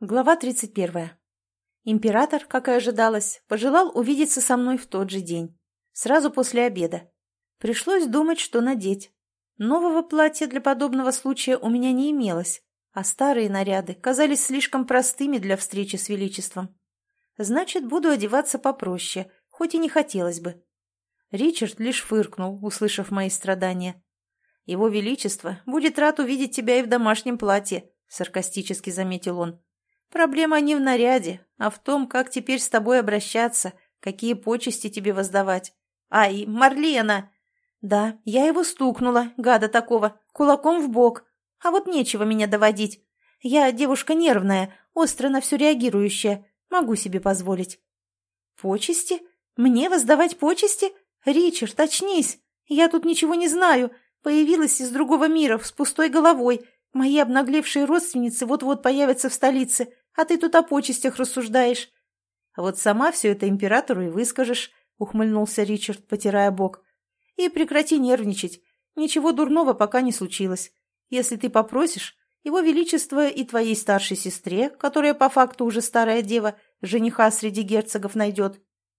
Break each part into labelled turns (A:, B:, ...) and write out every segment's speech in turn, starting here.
A: Глава 31. Император, как и ожидалось, пожелал увидеться со мной в тот же день, сразу после обеда. Пришлось думать, что надеть. Нового платья для подобного случая у меня не имелось, а старые наряды казались слишком простыми для встречи с величеством. Значит, буду одеваться попроще, хоть и не хотелось бы. Ричард лишь фыркнул, услышав мои страдания. «Его величество будет рад увидеть тебя и в домашнем платье», — саркастически заметил он. «Проблема не в наряде, а в том, как теперь с тобой обращаться, какие почести тебе воздавать. Ай, Марлена!» «Да, я его стукнула, гада такого, кулаком в бок. А вот нечего меня доводить. Я девушка нервная, остро на все реагирующая, могу себе позволить». «Почести? Мне воздавать почести? Ричард, очнись! Я тут ничего не знаю, появилась из другого мира с пустой головой. Мои обнаглевшие родственницы вот-вот появятся в столице, а ты тут о почестях рассуждаешь». «Вот сама все это императору и выскажешь», — ухмыльнулся Ричард, потирая бок. «И прекрати нервничать. Ничего дурного пока не случилось. Если ты попросишь, его величество и твоей старшей сестре, которая по факту уже старая дева, жениха среди герцогов найдет».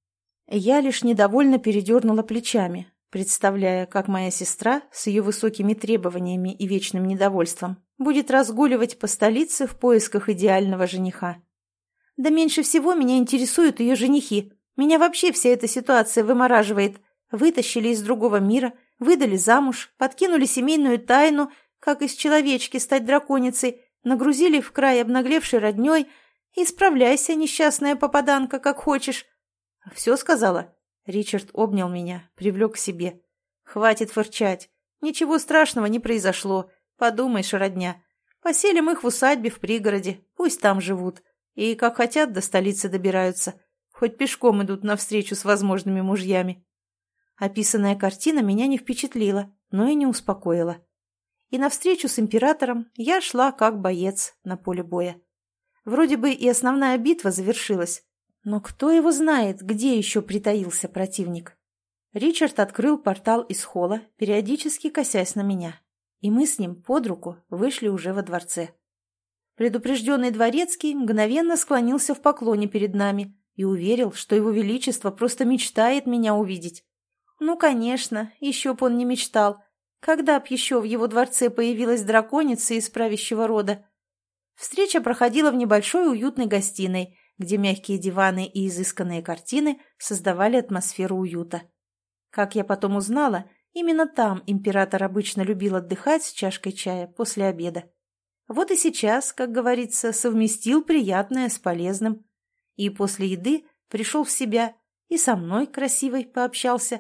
A: Я лишь недовольно передернула плечами, представляя, как моя сестра с ее высокими требованиями и вечным недовольством будет разгуливать по столице в поисках идеального жениха. Да меньше всего меня интересуют ее женихи. Меня вообще вся эта ситуация вымораживает. Вытащили из другого мира, выдали замуж, подкинули семейную тайну, как из человечки стать драконицей, нагрузили в край обнаглевшей родней. И справляйся, несчастная попаданка, как хочешь. «Все сказала?» Ричард обнял меня, привлек к себе. «Хватит фырчать. Ничего страшного не произошло. Подумаешь, родня. Поселим их в усадьбе в пригороде. Пусть там живут. И как хотят, до столицы добираются. Хоть пешком идут навстречу с возможными мужьями». Описанная картина меня не впечатлила, но и не успокоила. И навстречу с императором я шла как боец на поле боя. Вроде бы и основная битва завершилась. Но кто его знает, где еще притаился противник? Ричард открыл портал из холла, периодически косясь на меня. И мы с ним под руку вышли уже во дворце. Предупрежденный дворецкий мгновенно склонился в поклоне перед нами и уверил, что его величество просто мечтает меня увидеть. Ну, конечно, еще б он не мечтал. Когда б еще в его дворце появилась драконица из правящего рода? Встреча проходила в небольшой уютной гостиной, где мягкие диваны и изысканные картины создавали атмосферу уюта. Как я потом узнала, именно там император обычно любил отдыхать с чашкой чая после обеда. Вот и сейчас, как говорится, совместил приятное с полезным. И после еды пришел в себя и со мной красивой пообщался.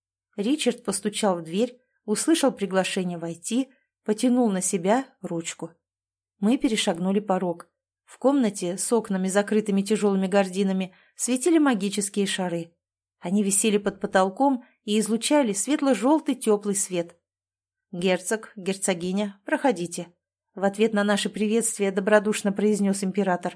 A: Ричард постучал в дверь, услышал приглашение войти, потянул на себя ручку. Мы перешагнули порог. В комнате с окнами, закрытыми тяжелыми гардинами, светили магические шары. Они висели под потолком и излучали светло-желтый теплый свет. «Герцог, герцогиня, проходите», — в ответ на наше приветствие добродушно произнес император.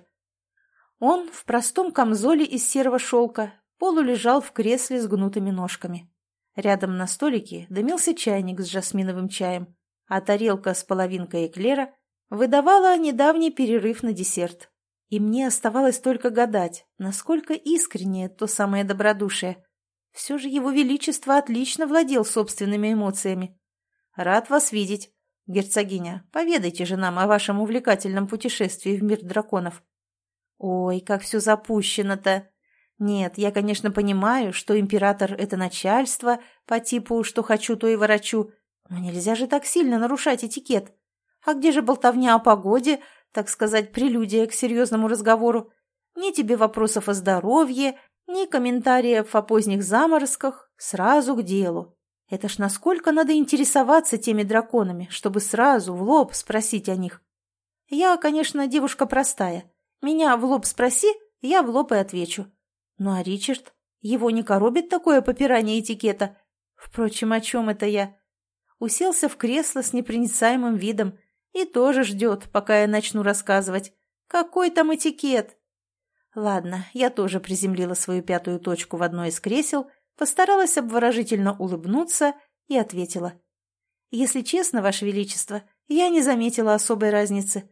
A: Он в простом камзоле из серого шелка полулежал в кресле с гнутыми ножками. Рядом на столике дымился чайник с жасминовым чаем, а тарелка с половинкой эклера выдавала недавний перерыв на десерт. И мне оставалось только гадать, насколько искреннее то самое добродушие. Все же его величество отлично владел собственными эмоциями. «Рад вас видеть. Герцогиня, поведайте же нам о вашем увлекательном путешествии в мир драконов». «Ой, как все запущено-то! Нет, я, конечно, понимаю, что император — это начальство, по типу «что хочу, то и ворочу», но нельзя же так сильно нарушать этикет. А где же болтовня о погоде, так сказать, прелюдия к серьезному разговору? Ни тебе вопросов о здоровье, ни комментариев о поздних заморозках, сразу к делу. Это ж насколько надо интересоваться теми драконами, чтобы сразу в лоб спросить о них. Я, конечно, девушка простая. Меня в лоб спроси, я в лоб и отвечу. Ну а Ричард? Его не коробит такое попирание этикета? Впрочем, о чем это я? Уселся в кресло с непроницаемым видом и тоже ждет, пока я начну рассказывать. Какой там этикет? Ладно, я тоже приземлила свою пятую точку в одно из кресел, постаралась обворожительно улыбнуться и ответила. «Если честно, Ваше Величество, я не заметила особой разницы.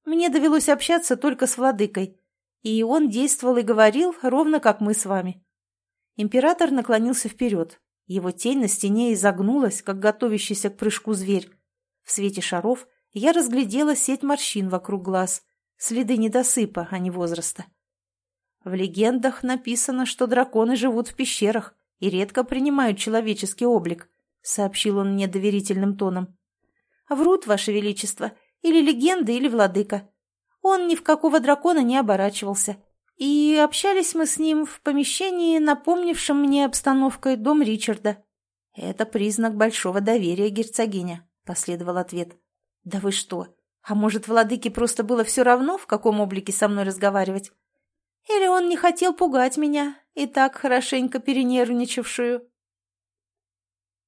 A: Мне довелось общаться только с владыкой, и он действовал и говорил ровно как мы с вами». Император наклонился вперед. Его тень на стене изогнулась, как готовящийся к прыжку зверь. В свете шаров я разглядела сеть морщин вокруг глаз, следы недосыпа, а не возраста. В легендах написано, что драконы живут в пещерах и редко принимают человеческий облик, сообщил он мне доверительным тоном. Врут, Ваше Величество, или легенда, или владыка. Он ни в какого дракона не оборачивался. И общались мы с ним в помещении, напомнившем мне обстановкой дом Ричарда. «Это признак большого доверия, герцогиня», — последовал ответ. «Да вы что? А может, владыке просто было все равно, в каком облике со мной разговаривать? Или он не хотел пугать меня, и так хорошенько перенервничавшую?»